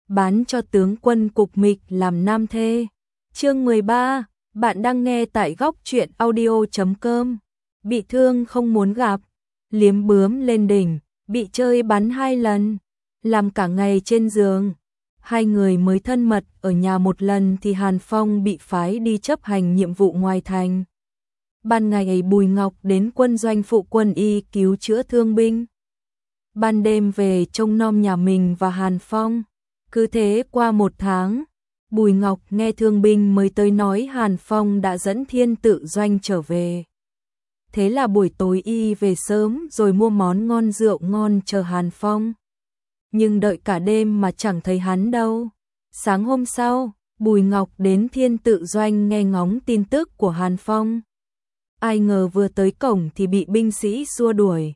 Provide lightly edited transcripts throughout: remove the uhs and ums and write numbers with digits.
bán cho tướng quân Cục Mịch làm nam thê. Chương 13, bạn đang nghe tại góc truyện audio.com. Bị thương không muốn gặp, liếm bướm lên đỉnh, bị chơi bắn 2 lần, làm cả ngày trên giường. Hai người mới thân mật ở nhà một lần thì Hàn Phong bị phái đi chấp hành nhiệm vụ ngoài thành. Ban ngày Bùi Ngọc đến quân doanh phụ quân y cứu chữa thương binh. Ban đêm về trông nom nhà mình và Hàn Phong. Cứ thế qua 1 tháng, Bùi Ngọc nghe thương binh mới tới nói Hàn Phong đã dẫn Thiên Tự doanh trở về. Thế là buổi tối y về sớm rồi mua món ngon rượu ngon chờ Hàn Phong. Nhưng đợi cả đêm mà chẳng thấy hắn đâu. Sáng hôm sau, Bùi Ngọc đến Thiên Tự doanh nghe ngóng tin tức của Hàn Phong. Ai ngờ vừa tới cổng thì bị binh sĩ xua đuổi.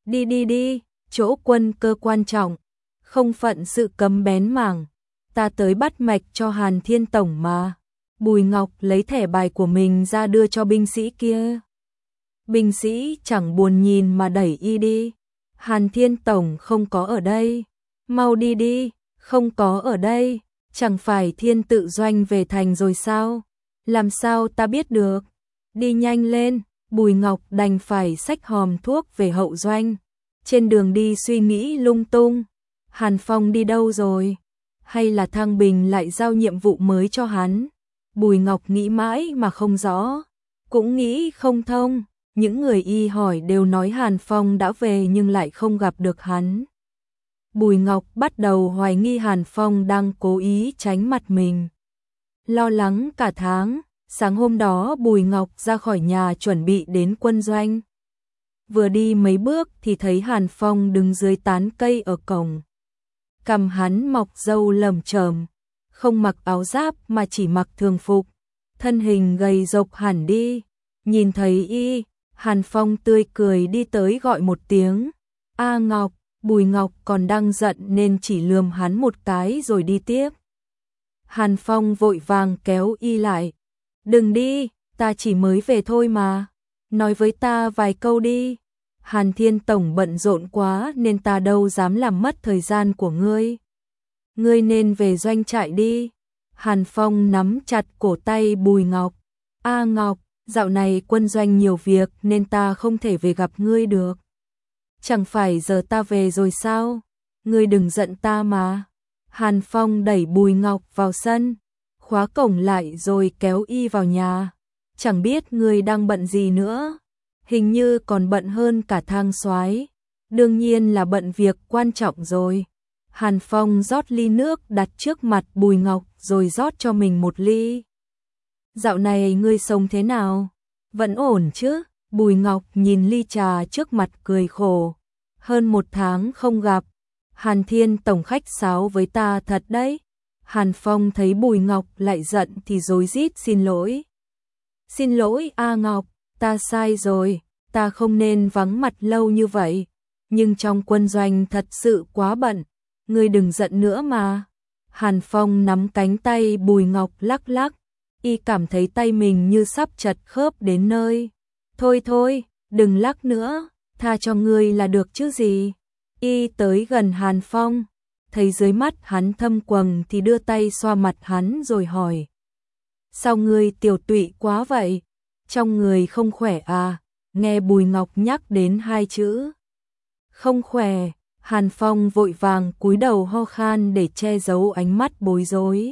Đi, chỗ quân cơ quan trọng, không phận sự cấm bén mảng. Ta tới bắt mạch cho Hàn Thiên Tổng mà. Bùi Ngọc lấy thẻ bài của mình ra đưa cho binh sĩ kia. Binh sĩ chẳng buồn nhìn mà đẩy y đi. Hàn Thiên Tổng không có ở đây. Mau đi, không có ở đây. Chẳng phải Thiên Tự doanh về thành rồi sao? Làm sao ta biết được? Đi nhanh lên. Bùi Ngọc đành phải xách hòm thuốc về hậu doanh. Trên đường đi suy nghĩ lung tung. Hàn Phong đi đâu rồi? Hay là Thăng Bình lại giao nhiệm vụ mới cho hắn? Bùi Ngọc nghĩ mãi mà không rõ. Cũng nghĩ không thông. Những người y hỏi đều nói Hàn Phong đã về nhưng lại không gặp được hắn. Bùi Ngọc bắt đầu hoài nghi Hàn Phong đang cố ý tránh mặt mình. Lo lắng cả tháng, sáng hôm đó Bùi Ngọc ra khỏi nhà chuẩn bị đến quân doanh. Vừa đi mấy bước thì thấy Hàn Phong đứng dưới tán cây ở cổng. Cằm hắn mọc râu lởm chởm, không mặc áo giáp mà chỉ mặc thường phục, thân hình gầy rộc hẳn đi. Nhìn thấy y, Hàn Phong tươi cười đi tới gọi một tiếng. A Ngọc. Bùi Ngọc còn đang giận nên chỉ lườm hắn một cái rồi đi tiếp. Hàn Phong vội vàng kéo y lại. Đừng đi, ta chỉ mới về thôi mà. Nói với ta vài câu đi. Hàn Thiên Tổng bận rộn quá nên ta đâu dám làm mất thời gian của ngươi. Ngươi nên về doanh trại đi. Hàn Phong nắm chặt cổ tay Bùi Ngọc. A Ngọc, dạo này quân doanh nhiều việc nên ta không thể về gặp ngươi được. Chẳng phải giờ ta về rồi sao? Ngươi đừng giận ta mà. Hàn Phong đẩy Bùi Ngọc vào sân, khóa cổng lại rồi kéo y vào nhà. Chẳng biết ngươi đang bận gì nữa. Hình như còn bận hơn cả Thang Soái. Đương nhiên là bận việc quan trọng rồi. Hàn Phong rót ly nước đặt trước mặt Bùi Ngọc rồi rót cho mình một ly. Dạo này ngươi sống thế nào? Vẫn ổn chứ? Bùi Ngọc nhìn ly trà trước mặt cười khổ. Hơn 1 tháng không gặp. Hàn Thiên Tổng khách sáo với ta thật đấy. Hàn Phong thấy Bùi Ngọc lại giận thì rối rít xin lỗi. Xin lỗi A Ngọc, ta sai rồi. Ta không nên vắng mặt lâu như vậy. Nhưng trong quân doanh thật sự quá bận. Ngươi đừng giận nữa mà. Hàn Phong nắm cánh tay Bùi Ngọc lắc lắc. Y cảm thấy tay mình như sắp chật khớp đến nơi. Thôi, đừng lắc nữa, tha cho ngươi là được chứ gì. Y tới gần Hàn Phong, thấy dưới mắt hắn thâm quầng thì đưa tay xoa mặt hắn rồi hỏi. Sao ngươi tiểu tụy quá vậy? Trong người không khỏe à? Nghe Bùi Ngọc nhắc đến 2 chữ. Không khỏe, Hàn Phong vội vàng cúi đầu ho khan để che giấu ánh mắt bối rối.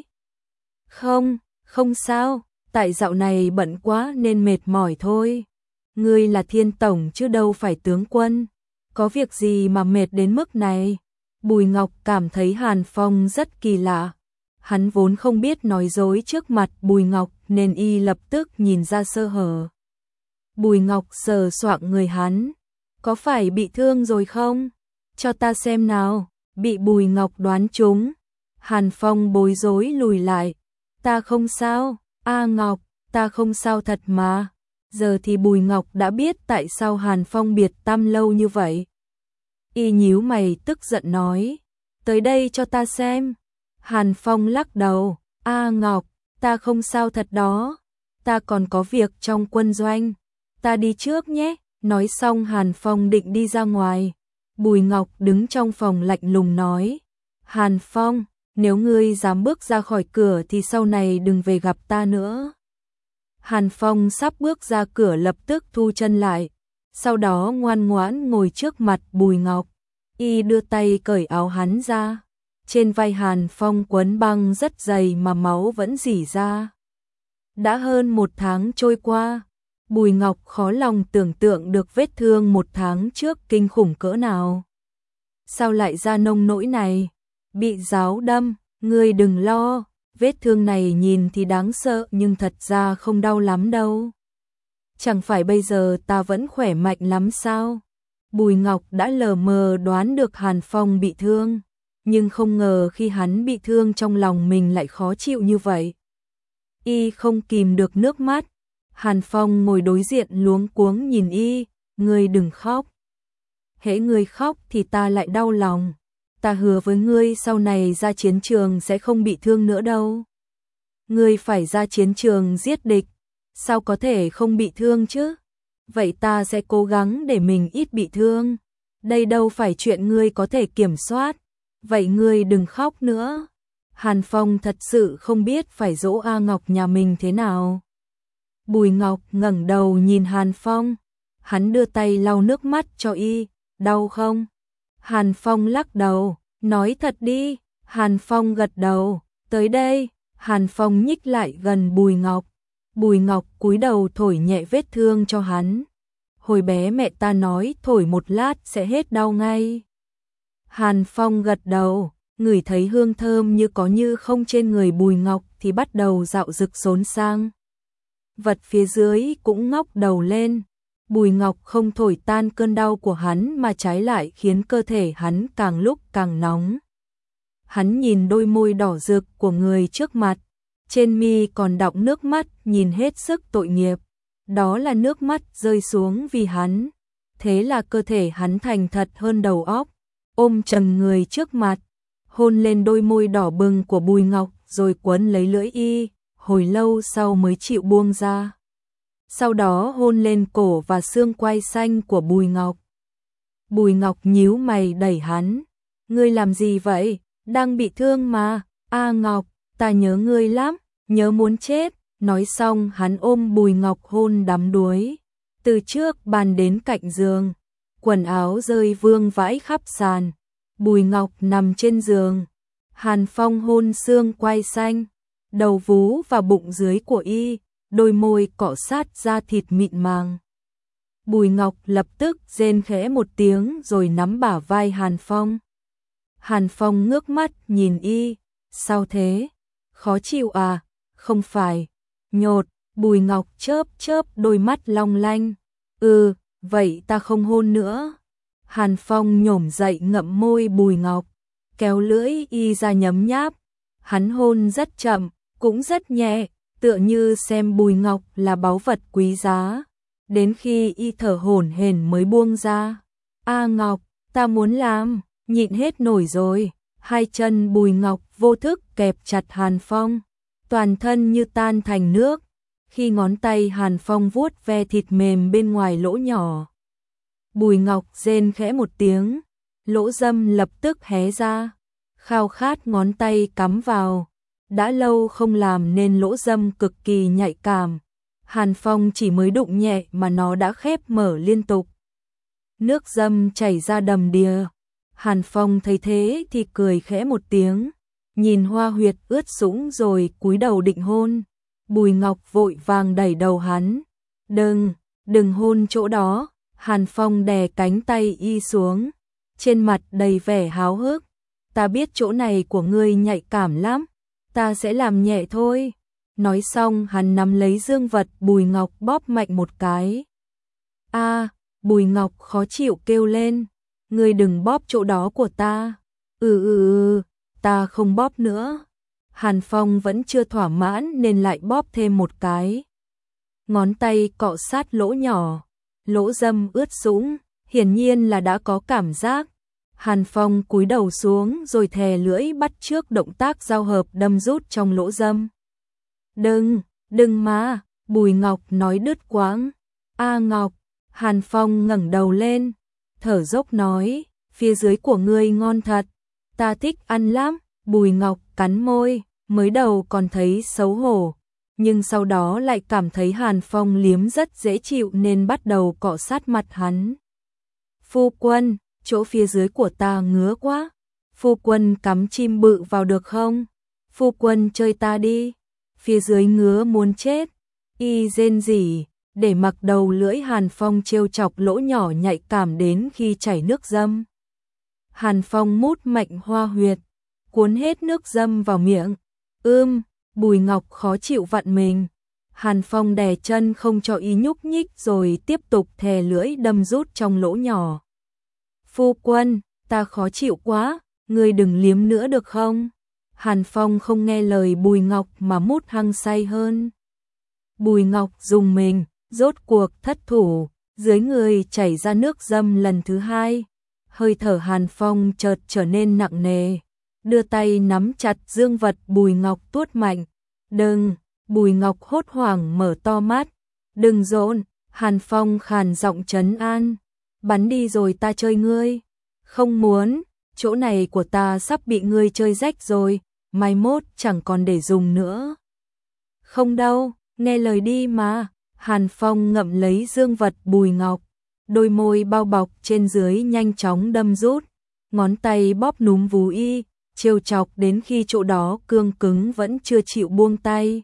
Không sao, tại dạo này bận quá nên mệt mỏi thôi. Ngươi là Thiên Tổng chứ đâu phải tướng quân. Có việc gì mà mệt đến mức này? Bùi Ngọc cảm thấy Hàn Phong rất kỳ lạ. Hắn vốn không biết nói dối trước mặt Bùi Ngọc nên y lập tức nhìn ra sơ hở. Bùi Ngọc sờ soạng người hắn. Có phải bị thương rồi không? Cho ta xem nào. Bị Bùi Ngọc đoán trúng. Hàn Phong bối rối lùi lại. Ta không sao. A Ngọc, ta không sao thật mà. Giờ thì Bùi Ngọc đã biết tại sao Hàn Phong biệt tâm lâu như vậy. Y nhíu mày tức giận nói. Tới đây cho ta xem. Hàn Phong lắc đầu. A Ngọc, ta không sao thật đó. Ta còn có việc trong quân doanh. Ta đi trước nhé. Nói xong Hàn Phong định đi ra ngoài. Bùi Ngọc đứng trong phòng lạnh lùng nói. Hàn Phong, nếu ngươi dám bước ra khỏi cửa thì sau này đừng về gặp ta nữa. Hàn Phong sắp bước ra cửa lập tức thu chân lại, sau đó ngoan ngoãn ngồi trước mặt Bùi Ngọc. Y đưa tay cởi áo hắn ra, trên vai Hàn Phong quấn băng rất dày mà máu vẫn rỉ ra. Đã hơn 1 tháng trôi qua, Bùi Ngọc khó lòng tưởng tượng được vết thương 1 tháng trước kinh khủng cỡ nào. Sao lại ra nông nỗi này? Bị giáo đâm, ngươi đừng lo, vết thương này nhìn thì đáng sợ nhưng thật ra không đau lắm đâu. Chẳng phải bây giờ ta vẫn khỏe mạnh lắm sao? Bùi Ngọc đã lờ mờ đoán được Hàn Phong bị thương, nhưng không ngờ khi hắn bị thương trong lòng mình lại khó chịu như vậy. Y không kìm được nước mắt. Hàn Phong ngồi đối diện luống cuống nhìn Y, ngươi đừng khóc. Hễ ngươi khóc thì ta lại đau lòng. Ta hứa với ngươi sau này ra chiến trường sẽ không bị thương nữa đâu. Ngươi phải ra chiến trường giết địch, sao có thể không bị thương chứ? Vậy ta sẽ cố gắng để mình ít bị thương. Đây đâu phải chuyện ngươi có thể kiểm soát. Vậy ngươi đừng khóc nữa. Hàn Phong thật sự không biết phải dỗ A Ngọc nhà mình thế nào. Bùi Ngọc ngẩng đầu nhìn Hàn Phong. Hắn đưa tay lau nước mắt cho Y. Đau không? Hàn Phong lắc đầu. Nói thật đi. Hàn Phong gật đầu. Tới đây. Hàn Phong nhích lại gần Bùi Ngọc. Bùi Ngọc cúi đầu thổi nhẹ vết thương cho hắn. Hồi bé mẹ ta nói thổi một lát sẽ hết đau ngay. Hàn Phong gật đầu, ngửi thấy hương thơm như có như không trên người Bùi Ngọc thì bắt đầu dạo dực xốn sang. Vật phía dưới cũng ngóc đầu lên. Bùi Ngọc không thổi tan cơn đau của hắn mà trái lại khiến cơ thể hắn càng lúc càng nóng. Hắn nhìn đôi môi đỏ rực của người trước mặt. Trên mi còn đọng nước mắt nhìn hết sức tội nghiệp. Đó là nước mắt rơi xuống vì hắn. Thế là cơ thể hắn thành thật hơn đầu óc. Ôm chầm người trước mặt. Hôn lên đôi môi đỏ bừng của Bùi Ngọc rồi quấn lấy lưỡi Y. Hồi lâu sau mới chịu buông ra. Sau đó hôn lên cổ và xương quai xanh của Bùi Ngọc. Bùi Ngọc nhíu mày đẩy hắn. Ngươi làm gì vậy? Đang bị thương mà. A Ngọc, ta nhớ ngươi lắm, nhớ muốn chết. Nói xong hắn ôm Bùi Ngọc hôn đắm đuối. Từ trước bàn đến cạnh giường, quần áo rơi vương vãi khắp sàn. Bùi Ngọc nằm trên giường. Hàn Phong hôn xương quai xanh, đầu vú và bụng dưới của Y, đôi môi cọ sát da thịt mịn màng. Bùi Ngọc lập tức rên khẽ một tiếng rồi nắm bả vai Hàn Phong. Hàn Phong ngước mắt nhìn Y. Sao thế? Khó chịu à? Không phải. Nhột. Bùi Ngọc chớp chớp đôi mắt long lanh. Vậy ta không hôn nữa. Hàn Phong nhổm dậy ngậm môi Bùi Ngọc, kéo lưỡi Y ra nhấm nháp. Hắn hôn rất chậm, cũng rất nhẹ, tựa như xem Bùi Ngọc là báu vật quý giá. Đến khi Y thở hổn hển mới buông ra. A Ngọc, ta muốn làm, nhịn hết nổi rồi. Hai chân Bùi Ngọc vô thức kẹp chặt Hàn Phong, toàn thân như tan thành nước. Khi ngón tay Hàn Phong vuốt ve thịt mềm bên ngoài lỗ nhỏ, Bùi Ngọc rên khẽ một tiếng, lỗ râm lập tức hé ra. Khao khát ngón tay cắm vào, đã lâu không làm nên lỗ râm cực kỳ nhạy cảm. Hàn Phong chỉ mới đụng nhẹ mà nó đã khép mở liên tục. Nước râm chảy ra đầm đìa. Hàn Phong thấy thế thì cười khẽ một tiếng, nhìn hoa huyệt ướt sũng rồi cúi đầu định hôn. Bùi Ngọc vội vàng đẩy đầu hắn. Đừng hôn chỗ đó. Hàn Phong đè cánh tay Y xuống, trên mặt đầy vẻ háo hức. Ta biết chỗ này của ngươi nhạy cảm lắm, ta sẽ làm nhẹ thôi. Nói xong hắn nắm lấy dương vật Bùi Ngọc bóp mạnh một cái. Bùi Ngọc khó chịu kêu lên. Ngươi đừng bóp chỗ đó của ta. Ta không bóp nữa. Hàn Phong vẫn chưa thỏa mãn nên lại bóp thêm một cái. Ngón tay cọ sát lỗ nhỏ, lỗ râm ướt sũng, hiển nhiên là đã có cảm giác. Hàn Phong cúi đầu xuống rồi thè lưỡi bắt chước động tác giao hợp đâm rút trong lỗ râm. Đừng mà, Bùi Ngọc nói đứt quãng. A Ngọc, Hàn Phong ngẩng đầu lên, thở dốc nói, phía dưới của ngươi ngon thật, ta thích ăn lắm. Bùi Ngọc cắn môi, mới đầu còn thấy xấu hổ, nhưng sau đó lại cảm thấy Hàn Phong liếm rất dễ chịu nên bắt đầu cọ sát mặt hắn. Phu quân, chỗ phía dưới của ta ngứa quá. Phu quân cắm chim bự vào được không? Phu quân chơi ta đi. Phía dưới ngứa muốn chết. Y rên rỉ, để mặc đầu lưỡi Hàn Phong trêu chọc lỗ nhỏ nhạy cảm đến khi chảy nước dâm. Hàn Phong mút mạnh hoa huyệt, cuốn hết nước dâm vào miệng. Bùi Ngọc khó chịu vặn mình. Hàn Phong đè chân không cho Y nhúc nhích rồi tiếp tục thè lưỡi đâm rút trong lỗ nhỏ. Phu quân, ta khó chịu quá, ngươi đừng liếm nữa được không? Hàn Phong không nghe lời Bùi Ngọc mà mút hăng say hơn. Bùi Ngọc dùng mình, rốt cuộc thất thủ, dưới người chảy ra nước dâm lần thứ hai. Hơi thở Hàn Phong chợt trở nên nặng nề, đưa tay nắm chặt dương vật Bùi Ngọc tuốt mạnh. Đừng, Bùi Ngọc hốt hoảng mở to mắt. Đừng dỗn, Hàn Phong khàn giọng trấn an. Bắn đi rồi ta chơi ngươi. Không muốn, chỗ này của ta sắp bị ngươi chơi rách rồi, mai mốt chẳng còn để dùng nữa. Không đâu, nghe lời đi mà. Hàn Phong ngậm lấy dương vật Bùi Ngọc, đôi môi bao bọc trên dưới nhanh chóng đâm rút, ngón tay bóp núm vú Y, trêu chọc đến khi chỗ đó cương cứng vẫn chưa chịu buông tay.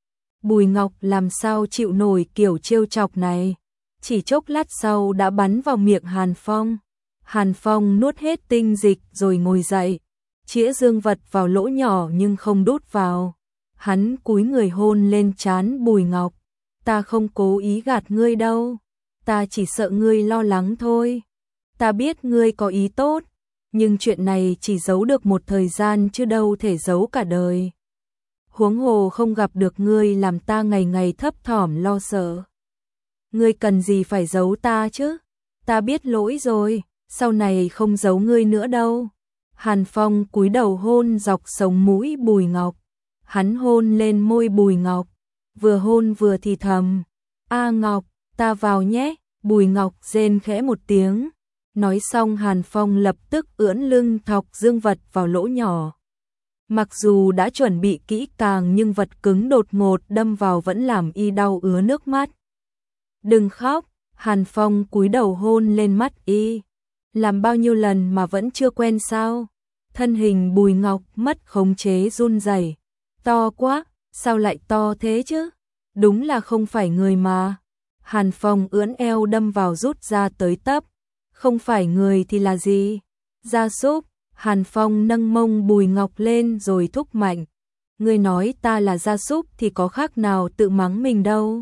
Bùi Ngọc làm sao chịu nổi kiểu trêu chọc này, chỉ chốc lát sau đã bắn vào miệng Hàn Phong. Hàn Phong nuốt hết tinh dịch rồi ngồi dậy, chĩa dương vật vào lỗ nhỏ nhưng không đút vào. Hắn cúi người hôn lên trán Bùi Ngọc. Ta không cố ý gạt ngươi đâu, ta chỉ sợ ngươi lo lắng thôi. Ta biết ngươi có ý tốt, nhưng chuyện này chỉ giấu được một thời gian chứ đâu thể giấu cả đời. Huống hồ không gặp được ngươi làm ta ngày ngày thấp thỏm lo sợ. Ngươi cần gì phải giấu ta chứ? Ta biết lỗi rồi, sau này không giấu ngươi nữa đâu. Hàn Phong cúi đầu hôn dọc sống mũi Bùi Ngọc. Hắn hôn lên môi Bùi Ngọc, vừa hôn vừa thì thầm. A Ngọc, ta vào nhé. Bùi Ngọc rên khẽ một tiếng. Nói xong Hàn Phong lập tức ưỡn lưng thọc dương vật vào lỗ nhỏ. Mặc dù đã chuẩn bị kỹ càng nhưng vật cứng đột ngột đâm vào vẫn làm Y đau ứa nước mắt. Đừng khóc, Hàn Phong cúi đầu hôn lên mắt Y. Làm bao nhiêu lần mà vẫn chưa quen sao? Thân hình Bùi Ngọc mất khống chế run rẩy. To quá, sao lại to thế chứ? Đúng là không phải người mà. Hàn Phong ưỡn eo đâm vào rút ra tới tấp. Không phải người thì là gì? Gia súc. Hàn Phong nâng mông Bùi Ngọc lên rồi thúc mạnh. Ngươi nói ta là gia súc thì có khác nào tự mắng mình đâu.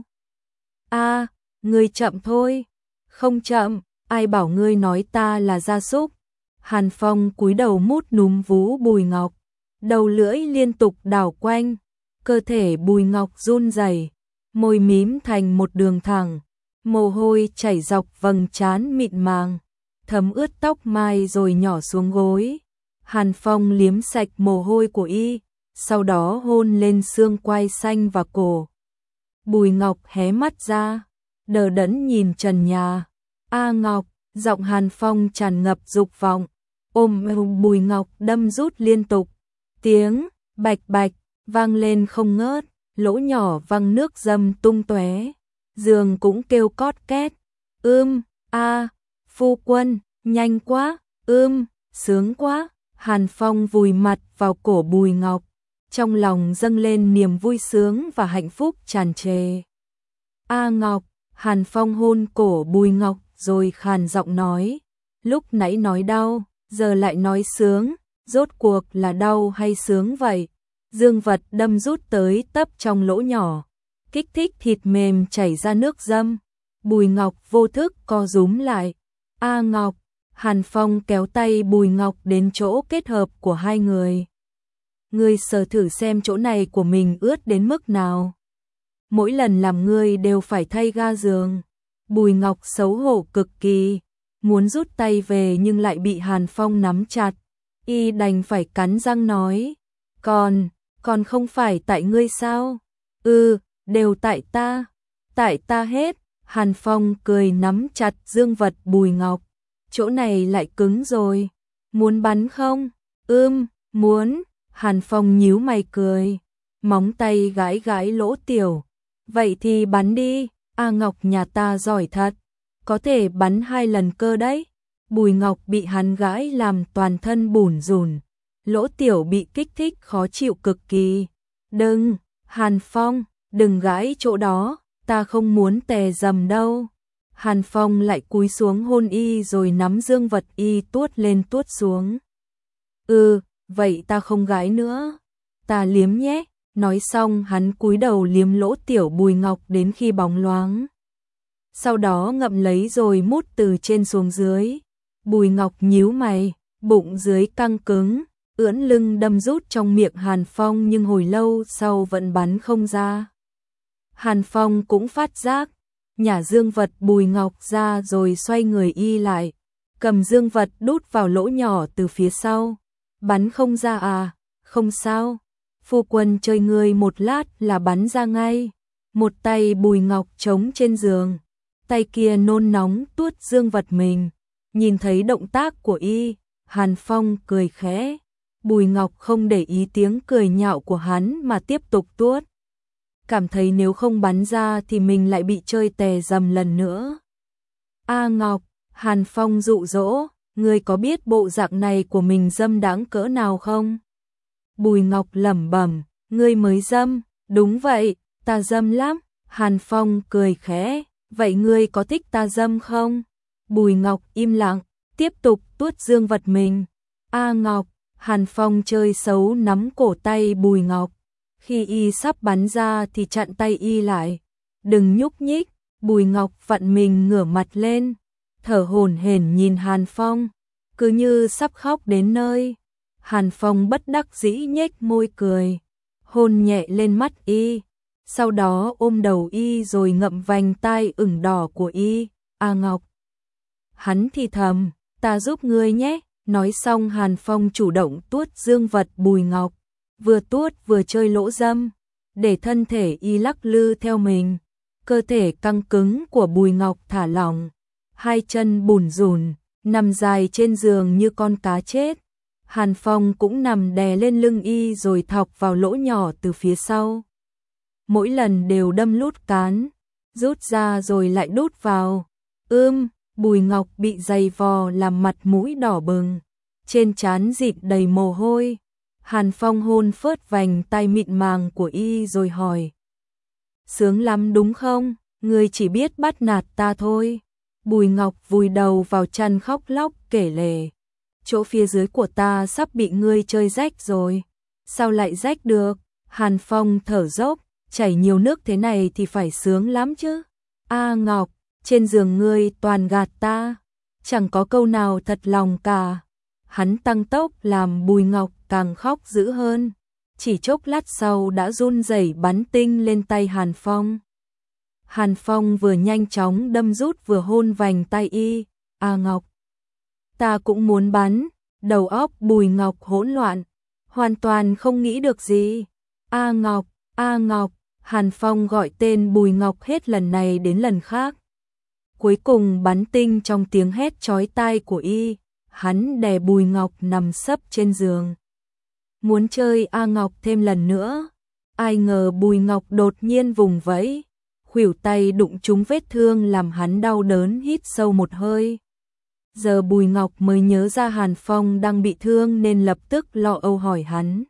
A, ngươi chậm thôi. Không chậm, ai bảo ngươi nói ta là gia súc. Hàn Phong cúi đầu mút núm vú Bùi Ngọc, đầu lưỡi liên tục đảo quanh, cơ thể Bùi Ngọc run rẩy, môi mím thành một đường thẳng, mồ hôi chảy dọc vầng trán mịn màng, thấm ướt tóc mai rồi nhỏ xuống gối. Hàn Phong liếm sạch mồ hôi của Y, sau đó hôn lên xương quai xanh và cổ. Bùi Ngọc hé mắt ra, đờ đẫn nhìn trần nhà. A Ngọc, giọng Hàn Phong tràn ngập dục vọng, ôm Bùi Ngọc đâm rút liên tục. Tiếng bạch bạch vang lên không ngớt, lỗ nhỏ văng nước dâm tung tóe, giường cũng kêu cót két. Phu quân, nhanh quá, sướng quá. Hàn Phong vùi mặt vào cổ Bùi Ngọc, trong lòng dâng lên niềm vui sướng và hạnh phúc tràn trề. A Ngọc, Hàn Phong hôn cổ Bùi Ngọc rồi khàn giọng nói, lúc nãy nói đau, giờ lại nói sướng, rốt cuộc là đau hay sướng vậy? Dương vật đâm rút tới tấp trong lỗ nhỏ, kích thích thịt mềm chảy ra nước dâm. Bùi Ngọc vô thức co rúm lại. A Ngọc, Hàn Phong kéo tay Bùi Ngọc đến chỗ kết hợp của hai người. Ngươi sờ thử xem chỗ này của mình ướt đến mức nào. Mỗi lần làm ngươi đều phải thay ga giường. Bùi Ngọc xấu hổ cực kỳ, muốn rút tay về nhưng lại bị Hàn Phong nắm chặt. Y đành phải cắn răng nói, còn không phải tại ngươi sao? Đều tại ta hết. Hàn Phong cười nắm chặt dương vật Bùi Ngọc. Chỗ này lại cứng rồi, muốn bắn không? Muốn. Hàn Phong nhíu mày cười, móng tay gãi gãi lỗ Tiểu. Vậy thì bắn đi, A Ngọc nhà ta giỏi thật, có thể bắn 2 lần cơ đấy. Bùi Ngọc bị hắn gãi làm toàn thân bủn rủn, lỗ Tiểu bị kích thích khó chịu cực kỳ. Đừng, Hàn Phong, đừng gãi chỗ đó, ta không muốn tè dầm đâu. Hàn Phong lại cúi xuống hôn y rồi nắm dương vật y tuốt lên tuốt xuống. Vậy ta không gãi nữa, ta liếm nhé. Nói xong hắn cúi đầu liếm lỗ Tiểu Bùi Ngọc đến khi bóng loáng. Sau đó ngậm lấy rồi mút từ trên xuống dưới. Bùi Ngọc nhíu mày, bụng dưới căng cứng, ưỡn lưng đâm rút trong miệng Hàn Phong nhưng hồi lâu sau vẫn bắn không ra. Hàn Phong cũng phát giác, nhả dương vật Bùi Ngọc ra rồi xoay người y lại, cầm dương vật đút vào lỗ nhỏ từ phía sau. Bắn không ra à? Không sao. Phu quân chơi ngươi một lát là bắn ra ngay. Một tay Bùi Ngọc chống trên giường, tay kia nôn nóng tuốt dương vật mình. Nhìn thấy động tác của y, Hàn Phong cười khẽ. Bùi Ngọc không để ý tiếng cười nhạo của hắn mà tiếp tục tuốt. Cảm thấy nếu không bắn ra thì mình lại bị chơi tè dầm lần nữa. A Ngọc, Hàn Phong dụ dỗ, ngươi có biết bộ dạng này của mình dâm đáng cỡ nào không? Bùi Ngọc lẩm bẩm, ngươi mới dâm, đúng vậy, ta dâm lắm. Hàn Phong cười khẽ, vậy ngươi có thích ta dâm không? Bùi Ngọc im lặng, tiếp tục tuốt dương vật mình. A Ngọc, Hàn Phong chơi xấu nắm cổ tay Bùi Ngọc. Khi y sắp bắn ra thì chặn tay y lại. Đừng nhúc nhích. Bùi Ngọc vặn mình ngửa mặt lên, thở hổn hển nhìn Hàn Phong, cứ như sắp khóc đến nơi. Hàn Phong bất đắc dĩ nhếch môi cười, hôn nhẹ lên mắt y, sau đó ôm đầu y rồi ngậm vành tai ửng đỏ của y. A Ngọc. Hắn thì thầm, ta giúp ngươi nhé. Nói xong Hàn Phong chủ động tuốt dương vật Bùi Ngọc, vừa tuốt vừa chơi lỗ dâm, để thân thể y lắc lư theo mình. Cơ thể căng cứng của Bùi Ngọc thả lỏng, hai chân bủn rủn, nằm dài trên giường như con cá chết. Hàn Phong cũng nằm đè lên lưng y rồi thọc vào lỗ nhỏ từ phía sau. Mỗi lần đều đâm lút cán, rút ra rồi lại đút vào. Bùi Ngọc bị giày vò làm mặt mũi đỏ bừng, trên trán dịt đầy mồ hôi. Hàn Phong hôn phớt vành tai mịn màng của y rồi hỏi. Sướng lắm đúng không? Ngươi chỉ biết bắt nạt ta thôi. Bùi Ngọc vùi đầu vào chăn khóc lóc kể lể. Chỗ phía dưới của ta sắp bị ngươi chơi rách rồi. Sao lại rách được? Hàn Phong thở dốc, chảy nhiều nước thế này thì phải sướng lắm chứ. A Ngọc, trên giường ngươi toàn gạt ta, chẳng có câu nào thật lòng cả. Hắn tăng tốc làm Bùi Ngọc càng khóc dữ hơn. Chỉ chốc lát sau đã run rẩy bắn tinh lên tay Hàn Phong. Hàn Phong vừa nhanh chóng đâm rút vừa hôn vành tay y. A Ngọc, ta cũng muốn bắn. Đầu óc Bùi Ngọc hỗn loạn, hoàn toàn không nghĩ được gì. A Ngọc, A Ngọc. Hàn Phong gọi tên Bùi Ngọc hết lần này đến lần khác. Cuối cùng bắn tinh trong tiếng hét chói tai của y. Hắn đè Bùi Ngọc nằm sấp trên giường, muốn chơi A Ngọc thêm lần nữa. Ai ngờ Bùi Ngọc đột nhiên vùng vẫy, khuỷu tay đụng trúng vết thương làm hắn đau đớn hít sâu một hơi. Giờ Bùi Ngọc mới nhớ ra Hàn Phong đang bị thương nên lập tức lo âu hỏi hắn.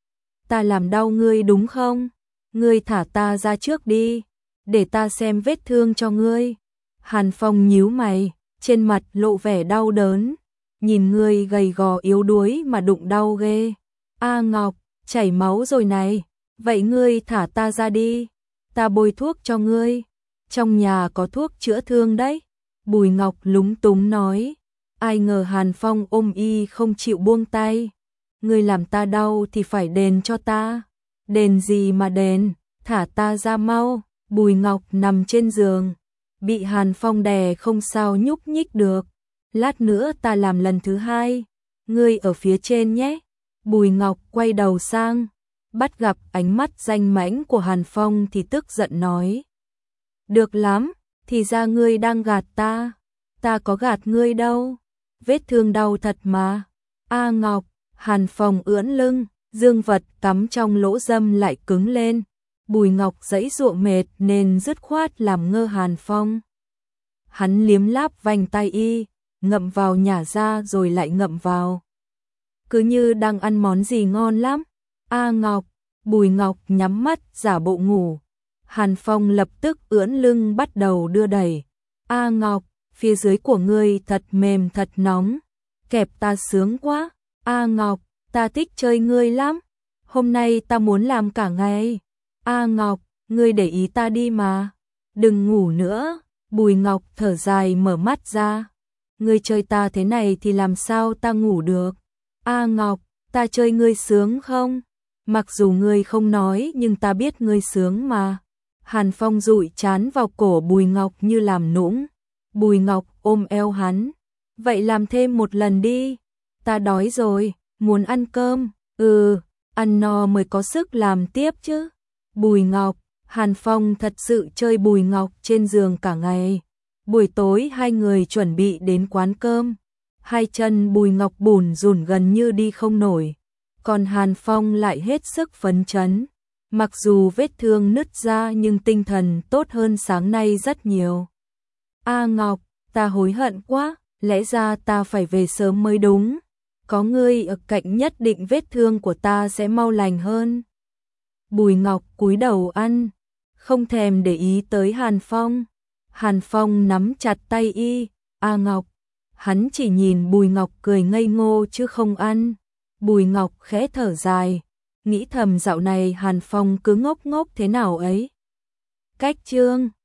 Ta làm đau ngươi đúng không? Ngươi thả ta ra trước đi, để ta xem vết thương cho ngươi. Hàn Phong nhíu mày, trên mặt lộ vẻ đau đớn. Nhìn ngươi gầy gò yếu đuối mà đụng đau ghê. A Ngọc, chảy máu rồi này, vậy ngươi thả ta ra đi, ta bôi thuốc cho ngươi. Trong nhà có thuốc chữa thương đấy. Bùi Ngọc lúng túng nói. Ai ngờ Hàn Phong ôm y không chịu buông tay. Ngươi làm ta đau thì phải đền cho ta. Đền gì mà đền, thả ta ra mau. Bùi Ngọc nằm trên giường, bị Hàn Phong đè không sao nhúc nhích được. Lát nữa ta làm lần thứ hai, ngươi ở phía trên nhé. Bùi Ngọc quay đầu sang, bắt gặp ánh mắt danh mãnh của Hàn Phong thì tức giận nói. Được lắm, thì ra ngươi đang gạt ta. Ta có gạt ngươi đâu, vết thương đau thật mà. A Ngọc, Hàn Phong ưỡn lưng, dương vật cắm trong lỗ râm lại cứng lên. Bùi Ngọc giãy giụa mệt nên dứt khoát làm ngơ Hàn Phong. Hắn liếm láp vành tai y, ngậm vào nhả ra rồi lại ngậm vào. Cứ như đang ăn món gì ngon lắm. A Ngọc, Bùi Ngọc nhắm mắt giả bộ ngủ. Hàn Phong lập tức ưỡn lưng bắt đầu đưa đẩy. A Ngọc, phía dưới của ngươi thật mềm thật nóng, kẹp ta sướng quá. A Ngọc, ta thích chơi ngươi lắm, hôm nay ta muốn làm cả ngày. A Ngọc, ngươi để ý ta đi mà, đừng ngủ nữa. Bùi Ngọc thở dài mở mắt ra. Ngươi chơi ta thế này thì làm sao ta ngủ được. A Ngọc, ta chơi ngươi sướng không? Mặc dù ngươi không nói nhưng ta biết ngươi sướng mà. Hàn Phong dụi trán vào cổ Bùi Ngọc như làm nũng. Bùi Ngọc ôm eo hắn. Vậy làm thêm một lần đi. Ta đói rồi, muốn ăn cơm. Ăn no mới có sức làm tiếp chứ. Bùi Ngọc, Hàn Phong thật sự chơi Bùi Ngọc trên giường cả ngày. Buổi tối hai người chuẩn bị đến quán cơm. Hai chân Bùi Ngọc bủn rủn gần như đi không nổi. Còn Hàn Phong lại hết sức phấn chấn. Mặc dù vết thương nứt ra nhưng tinh thần tốt hơn sáng nay rất nhiều. A Ngọc, ta hối hận quá, lẽ ra ta phải về sớm mới đúng. Có ngươi ở cạnh nhất định vết thương của ta sẽ mau lành hơn. Bùi Ngọc cúi đầu ăn, không thèm để ý tới Hàn Phong. Hàn Phong nắm chặt tay y. A Ngọc, hắn chỉ nhìn Bùi Ngọc cười ngây ngô chứ không ăn. Bùi Ngọc khẽ thở dài, nghĩ thầm dạo này Hàn Phong cứ ngốc ngốc thế nào ấy. Cách chương